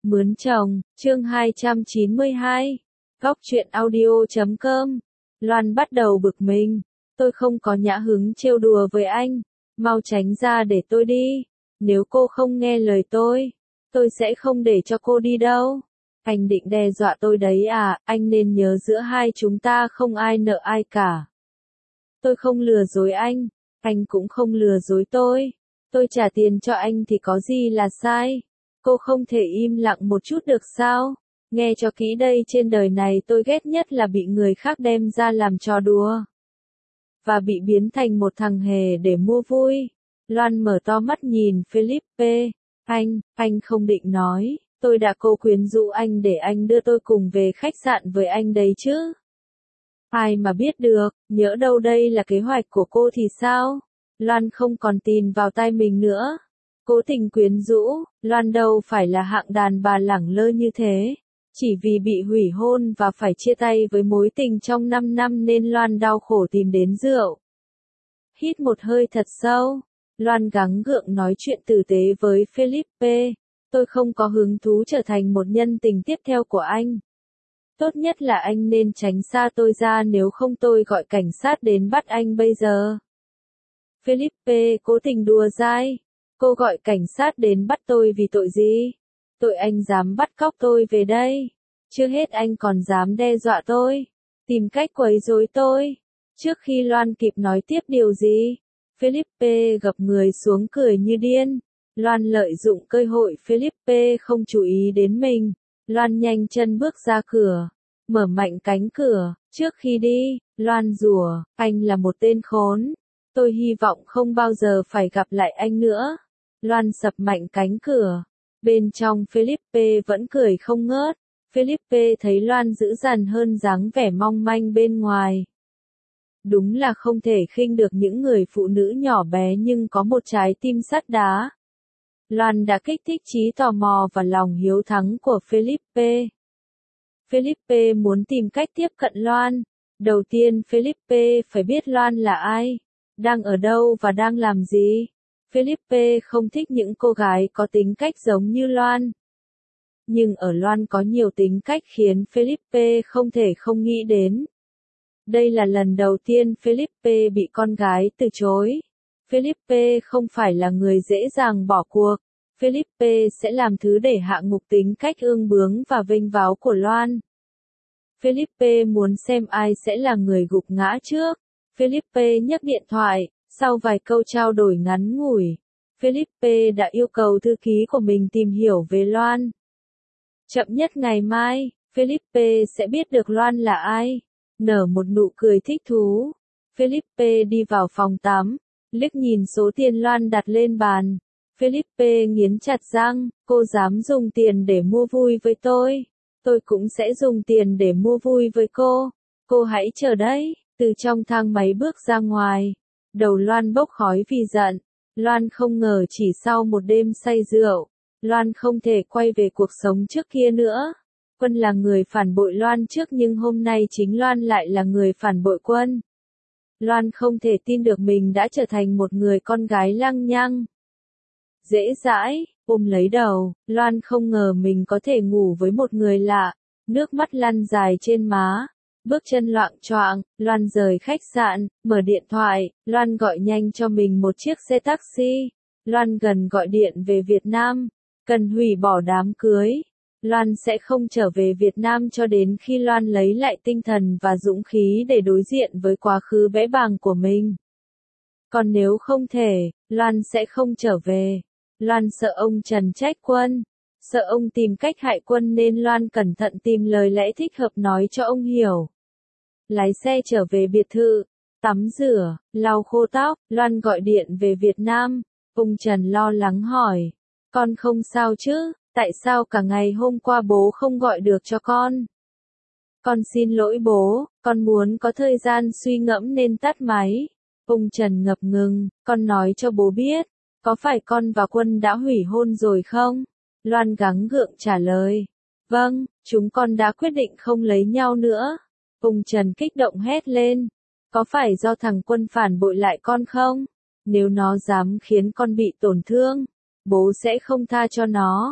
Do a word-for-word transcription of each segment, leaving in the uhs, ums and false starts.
Mướn chồng, chương hai trăm chín mươi hai. Góc truyện audio chấm com. Loan bắt đầu bực mình. Tôi không có nhã hứng trêu đùa với anh. Mau tránh ra để tôi đi. Nếu cô không nghe lời tôi, tôi sẽ không để cho cô đi đâu. Anh định đe dọa tôi đấy à, anh nên nhớ giữa hai chúng ta không ai nợ ai cả. Tôi không lừa dối anh, anh cũng không lừa dối tôi. Tôi trả tiền cho anh thì có gì là sai. Cô không thể im lặng một chút được sao? Nghe cho kỹ đây, trên đời này tôi ghét nhất là bị người khác đem ra làm trò đùa. Và bị biến thành một thằng hề để mua vui. Loan mở to mắt nhìn Philippe. Anh, anh không định nói, tôi đã cố quyến rũ anh để anh đưa tôi cùng về khách sạn với anh đấy chứ. Ai mà biết được, nhỡ đâu đây là kế hoạch của cô thì sao? Loan không còn tin vào tai mình nữa. Cố tình quyến rũ, Loan đâu phải là hạng đàn bà lẳng lơ như thế. Chỉ vì bị hủy hôn và phải chia tay với mối tình trong năm năm nên Loan đau khổ tìm đến rượu. Hít một hơi thật sâu, Loan gắng gượng nói chuyện tử tế với Philippe. Tôi không có hứng thú trở thành một nhân tình tiếp theo của anh. Tốt nhất là anh nên tránh xa tôi ra, nếu không tôi gọi cảnh sát đến bắt anh bây giờ. Philippe cố tình đùa dai. Cô gọi cảnh sát đến bắt tôi vì tội gì? Tội anh dám bắt cóc tôi về đây. Chưa hết anh còn dám đe dọa tôi, tìm cách quấy rối tôi. Trước khi Loan kịp nói tiếp điều gì, Philippe gập người xuống cười như điên. Loan lợi dụng cơ hội Philippe không chú ý đến mình. Loan nhanh chân bước ra cửa, mở mạnh cánh cửa. Trước khi đi, Loan rủa, anh là một tên khốn. Tôi hy vọng không bao giờ phải gặp lại anh nữa. Loan sập mạnh cánh cửa. Bên trong Philippe vẫn cười không ngớt. Philippe thấy Loan dữ dằn hơn dáng vẻ mong manh bên ngoài. Đúng là không thể khinh được những người phụ nữ nhỏ bé nhưng có một trái tim sắt đá. Loan đã kích thích trí tò mò và lòng hiếu thắng của Philippe. Philippe muốn tìm cách tiếp cận Loan. Đầu tiên Philippe phải biết Loan là ai, đang ở đâu và đang làm gì. Philippe không thích những cô gái có tính cách giống như Loan. Nhưng ở Loan có nhiều tính cách khiến Philippe không thể không nghĩ đến. Đây là lần đầu tiên Philippe bị con gái từ chối. Philippe không phải là người dễ dàng bỏ cuộc. Philippe sẽ làm thứ để hạ ngục tính cách ương bướng và vênh váo của Loan. Philippe muốn xem ai sẽ là người gục ngã trước. Philippe nhấc điện thoại. Sau vài câu trao đổi ngắn ngủi, Philippe đã yêu cầu thư ký của mình tìm hiểu về Loan. Chậm nhất ngày mai, Philippe sẽ biết được Loan là ai. Nở một nụ cười thích thú, Philippe đi vào phòng tắm, liếc nhìn số tiền Loan đặt lên bàn. Philippe nghiến chặt răng, cô dám dùng tiền để mua vui với tôi, tôi cũng sẽ dùng tiền để mua vui với cô. Cô hãy chờ đấy. Từ trong thang máy bước ra ngoài. Đầu Loan bốc khói vì giận. Loan không ngờ chỉ sau một đêm say rượu, Loan không thể quay về cuộc sống trước kia nữa. Quân là người phản bội Loan trước nhưng hôm nay chính Loan lại là người phản bội Quân. Loan không thể tin được mình đã trở thành một người con gái lăng nhăng. Dễ dãi, ôm lấy đầu, Loan không ngờ mình có thể ngủ với một người lạ. Nước mắt lăn dài trên má. Bước chân loạng choạng, Loan rời khách sạn, mở điện thoại, Loan gọi nhanh cho mình một chiếc xe taxi. Loan gần gọi điện về Việt Nam, cần hủy bỏ đám cưới. Loan sẽ không trở về Việt Nam cho đến khi Loan lấy lại tinh thần và dũng khí để đối diện với quá khứ bẽ bàng của mình. Còn nếu không thể, Loan sẽ không trở về. Loan sợ ông Trần trách Quân, sợ ông tìm cách hại Quân nên Loan cẩn thận tìm lời lẽ thích hợp nói cho ông hiểu. Lái xe trở về biệt thự, tắm rửa, lau khô tóc, Loan gọi điện về Việt Nam. Ông Trần lo lắng hỏi, con không sao chứ, tại sao cả ngày hôm qua bố không gọi được cho con? Con xin lỗi bố, con muốn có thời gian suy ngẫm nên tắt máy. Ông Trần ngập ngừng, con nói cho bố biết, có phải con và Quân đã hủy hôn rồi không? Loan gắng gượng trả lời, vâng, chúng con đã quyết định không lấy nhau nữa. Ông Trần kích động hét lên, có phải do thằng Quân phản bội lại con không? Nếu nó dám khiến con bị tổn thương, bố sẽ không tha cho nó.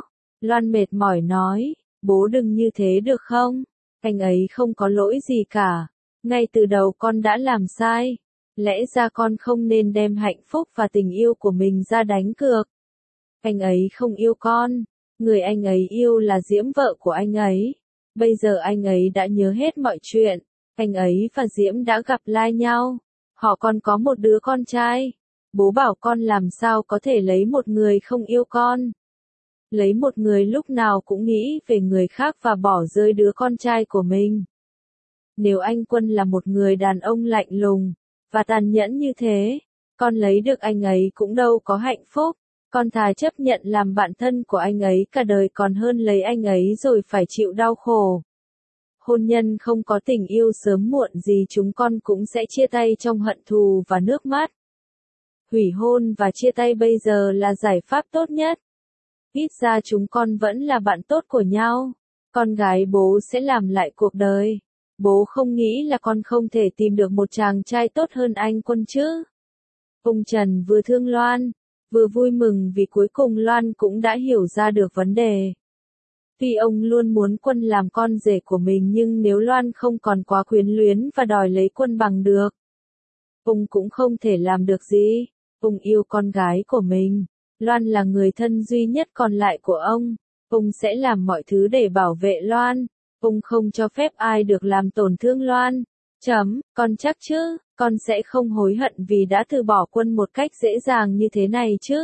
Loan mệt mỏi nói, bố đừng như thế được không? Anh ấy không có lỗi gì cả. Ngay từ đầu con đã làm sai. Lẽ ra con không nên đem hạnh phúc và tình yêu của mình ra đánh cược. Anh ấy không yêu con. Người anh ấy yêu là Diễm vợ của anh ấy. Bây giờ anh ấy đã nhớ hết mọi chuyện. Anh ấy và Diễm đã gặp lại nhau. Họ còn có một đứa con trai. Bố bảo con làm sao có thể lấy một người không yêu con. Lấy một người lúc nào cũng nghĩ về người khác và bỏ rơi đứa con trai của mình. Nếu anh Quân là một người đàn ông lạnh lùng và tàn nhẫn như thế, con lấy được anh ấy cũng đâu có hạnh phúc. Con thà chấp nhận làm bạn thân của anh ấy cả đời còn hơn lấy anh ấy rồi phải chịu đau khổ. Hôn nhân không có tình yêu sớm muộn gì chúng con cũng sẽ chia tay trong hận thù và nước mắt. Hủy hôn và chia tay bây giờ là giải pháp tốt nhất. Ít ra chúng con vẫn là bạn tốt của nhau. Con gái bố sẽ làm lại cuộc đời. Bố không nghĩ là con không thể tìm được một chàng trai tốt hơn anh Quân chứ. Ông Trần vừa thương Loan, vừa vui mừng vì cuối cùng Loan cũng đã hiểu ra được vấn đề. Tuy ông luôn muốn Quân làm con rể của mình nhưng nếu Loan không còn quá quyến luyến và đòi lấy Quân bằng được, ông cũng không thể làm được gì. Ông yêu con gái của mình. Loan là người thân duy nhất còn lại của ông. Ông sẽ làm mọi thứ để bảo vệ Loan. Ông không cho phép ai được làm tổn thương Loan. Chấm, con chắc chứ, con sẽ không hối hận vì đã từ bỏ Quân một cách dễ dàng như thế này chứ.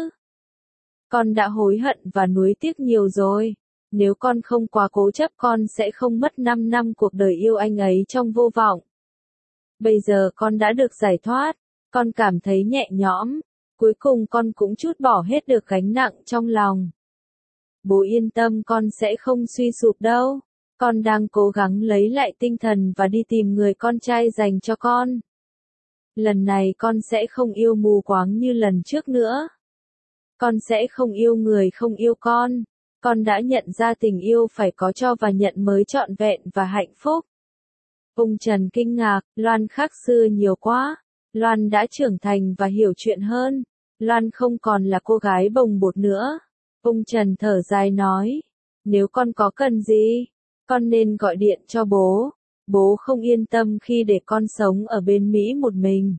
Con đã hối hận và nuối tiếc nhiều rồi. Nếu con không quá cố chấp con sẽ không mất năm năm cuộc đời yêu anh ấy trong vô vọng. Bây giờ con đã được giải thoát. Con cảm thấy nhẹ nhõm. Cuối cùng con cũng trút bỏ hết được gánh nặng trong lòng. Bố yên tâm con sẽ không suy sụp đâu. Con đang cố gắng lấy lại tinh thần và đi tìm người con trai dành cho con. Lần này con sẽ không yêu mù quáng như lần trước nữa. Con sẽ không yêu người không yêu con. Con đã nhận ra tình yêu phải có cho và nhận mới trọn vẹn và hạnh phúc. Ông Trần kinh ngạc, Loan khác xưa nhiều quá. Loan đã trưởng thành và hiểu chuyện hơn. Loan không còn là cô gái bồng bột nữa. Ông Trần thở dài nói, nếu con có cần gì, con nên gọi điện cho bố. Bố không yên tâm khi để con sống ở bên Mỹ một mình.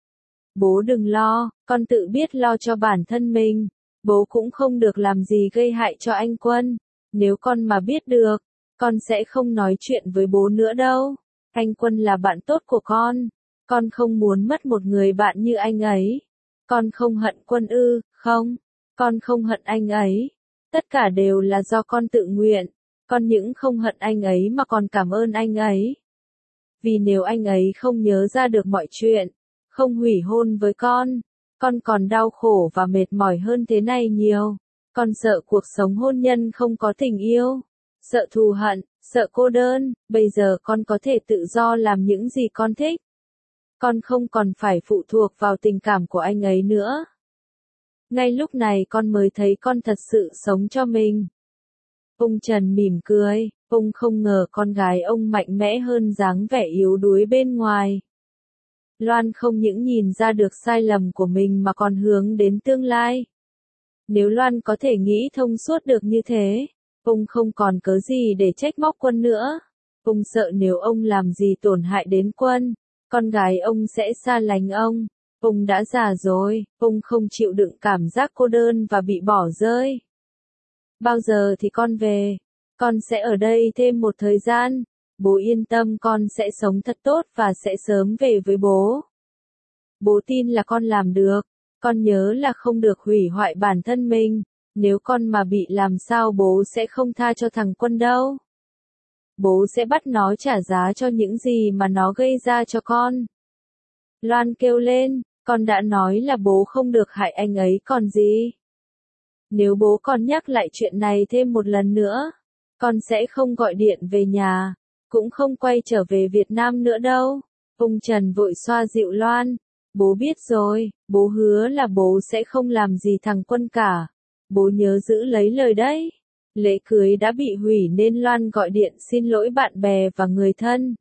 Bố đừng lo, con tự biết lo cho bản thân mình. Bố cũng không được làm gì gây hại cho anh Quân. Nếu con mà biết được, con sẽ không nói chuyện với bố nữa đâu. Anh Quân là bạn tốt của con. Con không muốn mất một người bạn như anh ấy. Con không hận Quân ư, không. Con không hận anh ấy. Tất cả đều là do con tự nguyện. Con những không hận anh ấy mà còn cảm ơn anh ấy. Vì nếu anh ấy không nhớ ra được mọi chuyện, không hủy hôn với con, con còn đau khổ và mệt mỏi hơn thế này nhiều. Con sợ cuộc sống hôn nhân không có tình yêu, sợ thù hận, sợ cô đơn. Bây giờ con có thể tự do làm những gì con thích. Con không còn phải phụ thuộc vào tình cảm của anh ấy nữa. Ngay lúc này con mới thấy con thật sự sống cho mình. Ông Trần mỉm cười, ông không ngờ con gái ông mạnh mẽ hơn dáng vẻ yếu đuối bên ngoài. Loan không những nhìn ra được sai lầm của mình mà còn hướng đến tương lai. Nếu Loan có thể nghĩ thông suốt được như thế, ông không còn cớ gì để trách móc Quân nữa. Ông sợ nếu ông làm gì tổn hại đến Quân, con gái ông sẽ xa lánh ông. Ông đã già rồi, ông không chịu đựng cảm giác cô đơn và bị bỏ rơi. Bao giờ thì con về? Con sẽ ở đây thêm một thời gian. Bố yên tâm con sẽ sống thật tốt và sẽ sớm về với bố. Bố tin là con làm được. Con nhớ là không được hủy hoại bản thân mình. Nếu con mà bị làm sao bố sẽ không tha cho thằng Quân đâu. Bố sẽ bắt nó trả giá cho những gì mà nó gây ra cho con. Loan kêu lên, con đã nói là bố không được hại anh ấy còn gì. Nếu bố còn nhắc lại chuyện này thêm một lần nữa, con sẽ không gọi điện về nhà, cũng không quay trở về Việt Nam nữa đâu. Ông Trần vội xoa dịu Loan. Bố biết rồi, bố hứa là bố sẽ không làm gì thằng Quân cả. Bố nhớ giữ lấy lời đấy. Lễ cưới đã bị hủy nên Loan gọi điện xin lỗi bạn bè và người thân.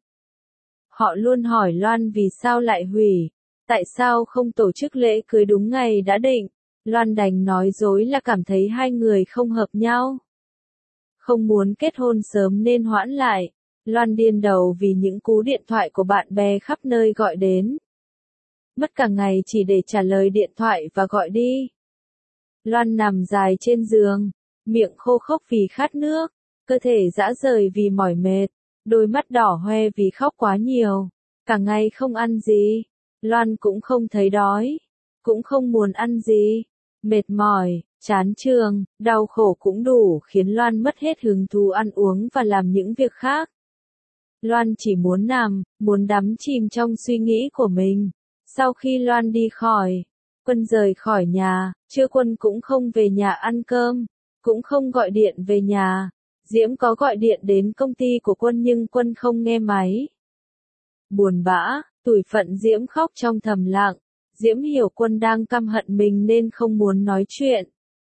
Họ luôn hỏi Loan vì sao lại hủy, tại sao không tổ chức lễ cưới đúng ngày đã định. Loan đành nói dối là cảm thấy hai người không hợp nhau. không muốn kết hôn sớm nên hoãn lại. Loan điên đầu vì những cú điện thoại của bạn bè khắp nơi gọi đến. Mất cả ngày chỉ để trả lời điện thoại và gọi đi. Loan nằm dài trên giường, miệng khô khốc vì khát nước, cơ thể rã rời vì mỏi mệt, đôi mắt đỏ hoe vì khóc quá nhiều, cả ngày không ăn gì. Loan cũng không thấy đói, cũng không muốn ăn gì, mệt mỏi, chán trường, đau khổ cũng đủ khiến Loan mất hết hứng thú ăn uống và làm những việc khác. Loan chỉ muốn nằm, muốn đắm chìm trong suy nghĩ của mình. Sau khi Loan đi khỏi, Quân rời khỏi nhà, trưa Quân cũng không về nhà ăn cơm, cũng không gọi điện về nhà. Diễm có gọi điện đến công ty của Quân nhưng Quân không nghe máy. Buồn bã, tủi phận Diễm khóc trong thầm lặng. Diễm hiểu Quân đang căm hận mình nên không muốn nói chuyện.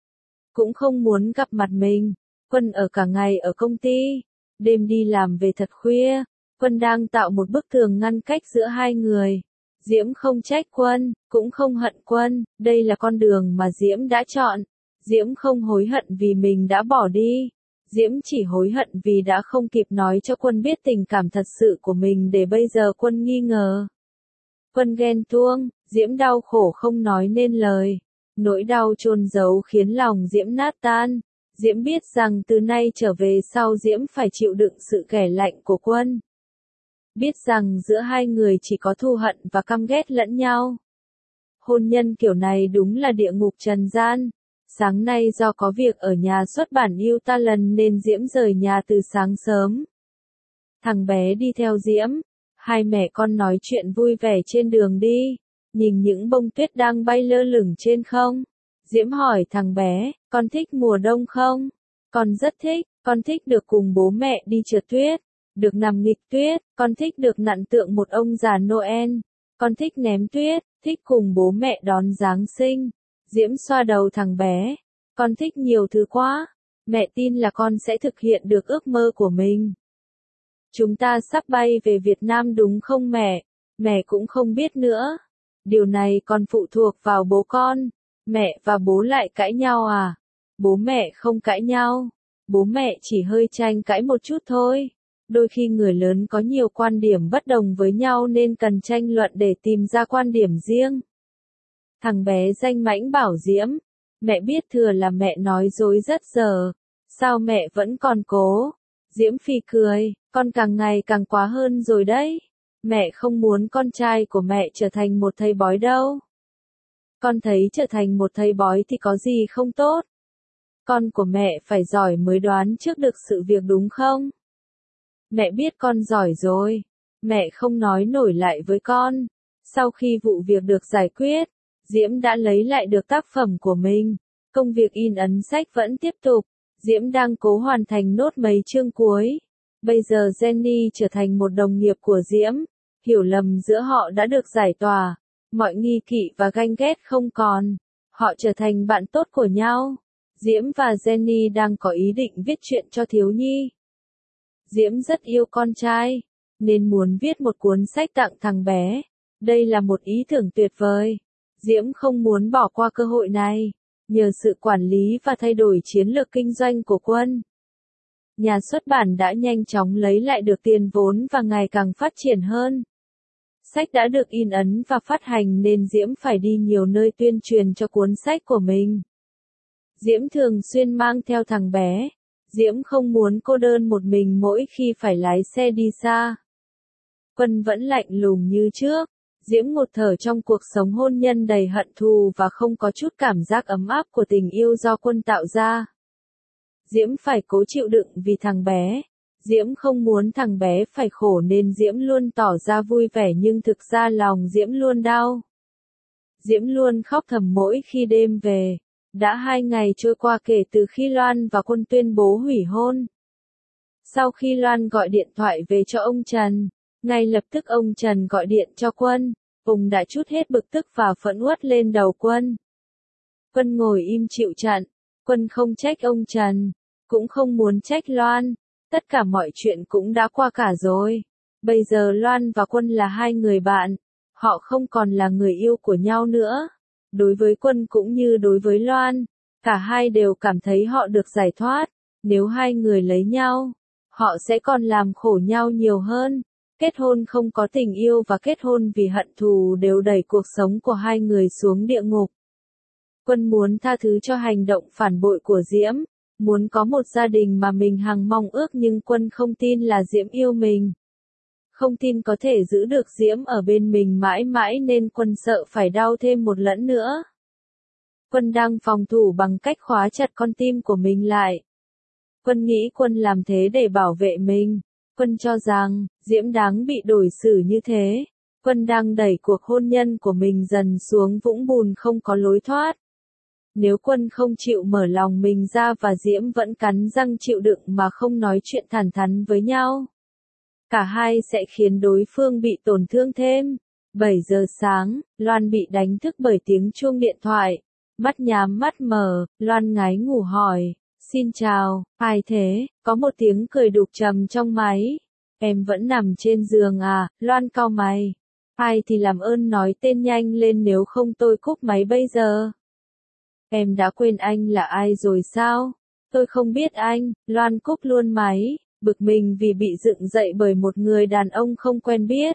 Cũng không muốn gặp mặt mình. Quân ở cả ngày ở công ty, đêm đi làm về thật khuya. Quân đang tạo một bức tường ngăn cách giữa hai người. Diễm không trách Quân, cũng không hận Quân, đây là con đường mà Diễm đã chọn. Diễm không hối hận vì mình đã bỏ đi. Diễm chỉ hối hận vì đã không kịp nói cho Quân biết tình cảm thật sự của mình để bây giờ Quân nghi ngờ. Quân ghen tuông, Diễm đau khổ không nói nên lời. Nỗi đau chôn giấu khiến lòng Diễm nát tan. Diễm biết rằng từ nay trở về sau Diễm phải chịu đựng sự ghẻ lạnh của Quân. Biết rằng giữa hai người chỉ có thù hận và căm ghét lẫn nhau. Hôn nhân kiểu này đúng là địa ngục trần gian. Sáng nay do có việc ở nhà xuất bản yêu ta lần nên Diễm rời nhà từ sáng sớm. Thằng bé đi theo Diễm. Hai mẹ con nói chuyện vui vẻ trên đường đi. Nhìn những bông tuyết đang bay lơ lửng trên không. Diễm hỏi thằng bé, con thích mùa đông không? Con rất thích, con thích được cùng bố mẹ đi trượt tuyết. Được nằm nghịch tuyết, con thích được nặn tượng một ông già Noel. Con thích ném tuyết, thích cùng bố mẹ đón Giáng sinh. Diễm xoa đầu thằng bé. Con thích nhiều thứ quá. Mẹ tin là con sẽ thực hiện được ước mơ của mình. Chúng ta sắp bay về Việt Nam đúng không mẹ? Mẹ cũng không biết nữa. Điều này còn phụ thuộc vào bố con. Mẹ và bố lại cãi nhau à? Bố mẹ không cãi nhau. Bố mẹ chỉ hơi tranh cãi một chút thôi. Đôi khi người lớn có nhiều quan điểm bất đồng với nhau nên cần tranh luận để tìm ra quan điểm riêng. Thằng bé danh mãnh bảo Diễm, mẹ biết thừa là mẹ nói dối rất giờ, sao mẹ vẫn còn cố? Diễm phì cười, con càng ngày càng quá hơn rồi đấy. Mẹ không muốn con trai của mẹ trở thành một thầy bói đâu. Con thấy trở thành một thầy bói thì có gì không tốt. Con của mẹ phải giỏi mới đoán trước được sự việc đúng không? Mẹ biết con giỏi rồi. Mẹ không nói nổi lại với con. Sau khi vụ việc được giải quyết, Diễm đã lấy lại được tác phẩm của mình. Công việc in ấn sách vẫn tiếp tục. Diễm đang cố hoàn thành nốt mấy chương cuối. Bây giờ Jenny trở thành một đồng nghiệp của Diễm. Hiểu lầm giữa họ đã được giải tỏa. Mọi nghi kỵ và ganh ghét không còn. Họ trở thành bạn tốt của nhau. Diễm và Jenny đang có ý định viết truyện cho thiếu nhi. Diễm rất yêu con trai, nên muốn viết một cuốn sách tặng thằng bé. Đây là một ý tưởng tuyệt vời. Diễm không muốn bỏ qua cơ hội này. Nhờ sự quản lý và thay đổi chiến lược kinh doanh của Quân, nhà xuất bản đã nhanh chóng lấy lại được tiền vốn và ngày càng phát triển hơn. Sách đã được in ấn và phát hành nên Diễm phải đi nhiều nơi tuyên truyền cho cuốn sách của mình. Diễm thường xuyên mang theo thằng bé. Diễm không muốn cô đơn một mình mỗi khi phải lái xe đi xa. Quân vẫn lạnh lùng như trước. Diễm ngột thở trong cuộc sống hôn nhân đầy hận thù và không có chút cảm giác ấm áp của tình yêu do Quân tạo ra. Diễm phải cố chịu đựng vì thằng bé. Diễm không muốn thằng bé phải khổ nên Diễm luôn tỏ ra vui vẻ nhưng thực ra lòng Diễm luôn đau. Diễm luôn khóc thầm mỗi khi đêm về. Đã hai ngày trôi qua kể từ khi Loan và Quân tuyên bố hủy hôn. Sau khi Loan gọi điện thoại về cho ông Trần, ngay lập tức ông Trần gọi điện cho Quân. Ông đã trút hết bực tức và phẫn uất lên đầu Quân. Quân ngồi im chịu trận. Quân không trách ông Trần, cũng không muốn trách Loan. Tất cả mọi chuyện cũng đã qua cả rồi. Bây giờ Loan và Quân là hai người bạn. Họ không còn là người yêu của nhau nữa. Đối với Quân cũng như đối với Loan, cả hai đều cảm thấy họ được giải thoát. Nếu hai người lấy nhau, họ sẽ còn làm khổ nhau nhiều hơn. Kết hôn không có tình yêu và kết hôn vì hận thù đều đẩy cuộc sống của hai người xuống địa ngục. Quân muốn tha thứ cho hành động phản bội của Diễm, muốn có một gia đình mà mình hằng mong ước, nhưng Quân không tin là Diễm yêu mình. Không tin có thể giữ được Diễm ở bên mình mãi mãi nên Quân sợ phải đau thêm một lẫn nữa. Quân đang phòng thủ bằng cách khóa chặt con tim của mình lại. Quân nghĩ Quân làm thế để bảo vệ mình. Quân cho rằng, Diễm đáng bị đối xử như thế. Quân đang đẩy cuộc hôn nhân của mình dần xuống vũng bùn không có lối thoát. Nếu Quân không chịu mở lòng mình ra và Diễm vẫn cắn răng chịu đựng mà không nói chuyện thẳng thắn với nhau, cả hai sẽ khiến đối phương bị tổn thương thêm. bảy giờ sáng, Loan bị đánh thức bởi tiếng chuông điện thoại. Mắt nhắm mắt mở, Loan ngái ngủ hỏi, xin chào, ai thế? Có một tiếng cười đục trầm trong máy. Em vẫn nằm trên giường à? Loan cau mày. Ai thì làm ơn nói tên nhanh lên nếu không tôi cúp máy bây giờ. Em đã quên anh là ai rồi sao? Tôi không biết anh. Loan cúp luôn máy, bực mình vì bị dựng dậy bởi một người đàn ông không quen biết.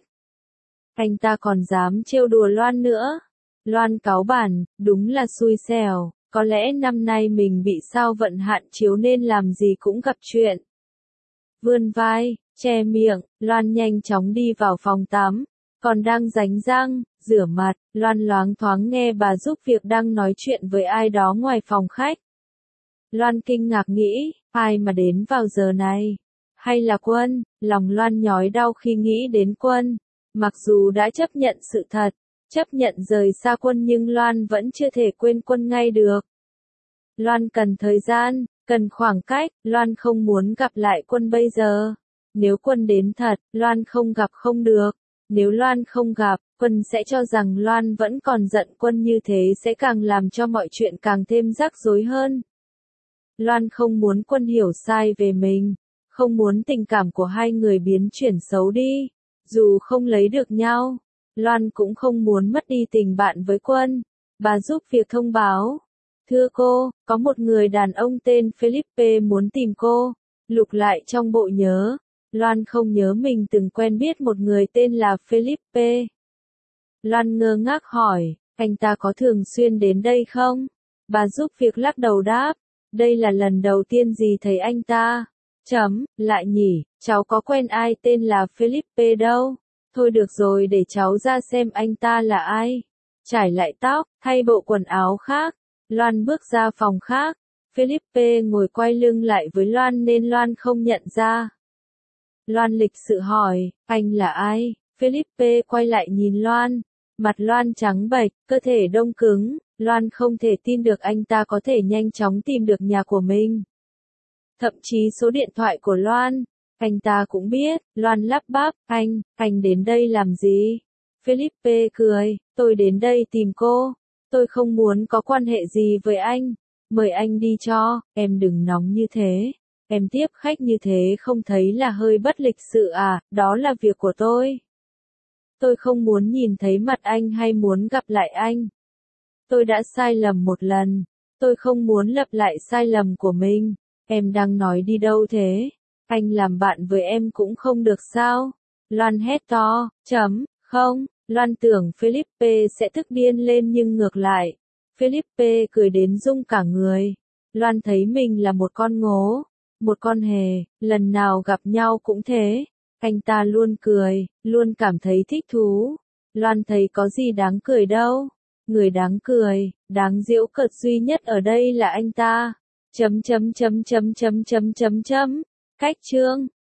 Anh ta còn dám trêu đùa Loan nữa. Loan cáu bản, đúng là xui xẻo, có lẽ năm nay mình bị sao vận hạn chiếu nên làm gì cũng gặp chuyện. Vươn vai, che miệng, Loan nhanh chóng đi vào phòng tắm, còn đang đánh răng, rửa mặt, Loan loáng thoáng nghe bà giúp việc đang nói chuyện với ai đó ngoài phòng khách. Loan kinh ngạc nghĩ, ai mà đến vào giờ này? Hay là Quân? Lòng Loan nhói đau khi nghĩ đến Quân. Mặc dù đã chấp nhận sự thật, chấp nhận rời xa Quân nhưng Loan vẫn chưa thể quên Quân ngay được. Loan cần thời gian, cần khoảng cách, Loan không muốn gặp lại Quân bây giờ. Nếu Quân đến thật, Loan không gặp không được. Nếu Loan không gặp, Quân sẽ cho rằng Loan vẫn còn giận Quân, như thế sẽ càng làm cho mọi chuyện càng thêm rắc rối hơn. Loan không muốn Quân hiểu sai về mình, không muốn tình cảm của hai người biến chuyển xấu đi. Dù không lấy được nhau, Loan cũng không muốn mất đi tình bạn với Quân. Bà giúp việc thông báo. Thưa cô, có một người đàn ông tên Felipe muốn tìm cô. Lục lại trong bộ nhớ. Loan không nhớ mình từng quen biết một người tên là Felipe. Loan ngơ ngác hỏi, anh ta có thường xuyên đến đây không? Bà giúp việc lắc đầu đáp, đây là lần đầu tiên gì thấy anh ta. Chấm, lại nhỉ, cháu có quen ai tên là Felipe đâu. Thôi được rồi, để cháu ra xem anh ta là ai. Trải lại tóc, thay bộ quần áo khác. Loan bước ra phòng khác. Felipe ngồi quay lưng lại với Loan nên Loan không nhận ra. Loan lịch sự hỏi, anh là ai? Felipe quay lại nhìn Loan. Mặt Loan trắng bệch, cơ thể đông cứng. Loan không thể tin được anh ta có thể nhanh chóng tìm được nhà của mình. Thậm chí số điện thoại của Loan, anh ta cũng biết. Loan lắp bắp, anh, anh đến đây làm gì? Felipe cười, tôi đến đây tìm cô. Tôi không muốn có quan hệ gì với anh. Mời anh đi cho, em đừng nóng như thế. Em tiếp khách như thế không thấy là hơi bất lịch sự à, đó là việc của tôi. Tôi không muốn nhìn thấy mặt anh hay muốn gặp lại anh. Tôi đã sai lầm một lần. Tôi không muốn lặp lại sai lầm của mình. Em đang nói đi đâu thế? Anh làm bạn với em cũng không được sao? Loan hét to, chấm, không. Loan tưởng Felipe sẽ tức điên lên nhưng ngược lại. Felipe cười đến rung cả người. Loan thấy mình là một con ngố, một con hề, lần nào gặp nhau cũng thế. Anh ta luôn cười, luôn cảm thấy thích thú. Loan thấy có gì đáng cười đâu. Người đáng cười, đáng giễu cợt duy nhất ở đây là anh ta. Chấm chấm chấm chấm chấm chấm chấm chấm. Cách chương